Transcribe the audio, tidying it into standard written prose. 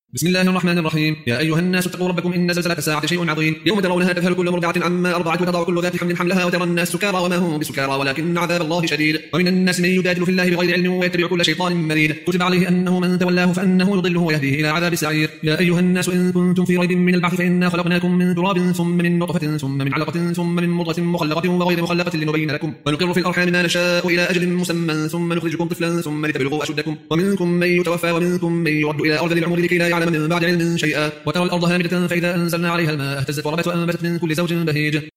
بسم الله الرحمن الرحيم. يا أيها الناس اتقوا ربكم إن زلزلة الساعة شيء عظيم، يوم ترونها تذهل كل مرضعة عما أرضعت وتضع كل ذات حمل حملها وترى الناس سكارى وما هم بسكارى ولكن عذاب الله شديد. ومن الناس من يجادل في الله بغير علم ويتبع كل شيطان مريد، كتب عليه أنه من تولاه فأنه يضله ويهديه إلى عذاب السعير. يا أيها الناس إن كنتم في ريب من البعث فإنا خلقناكم من تراب ثم من نطفة ثم من علقة ثم من مضغة مخلقة وغير مخلقة لنبين لكم ونقر في الأرحام ما نشاء إلى أجل مسمى ثم نخرجكم طفلا ثم لتبلغوا أشدكم ومنكم من يتوفى ومنكم من يرد إلى أرذل العمر لكي لا يعلم من بعد علم شيئا. وترى الأرض هامدة فإذا أنزلنا عليها الماء اهتزت وربت وأنبتت من كل زوج بهيج.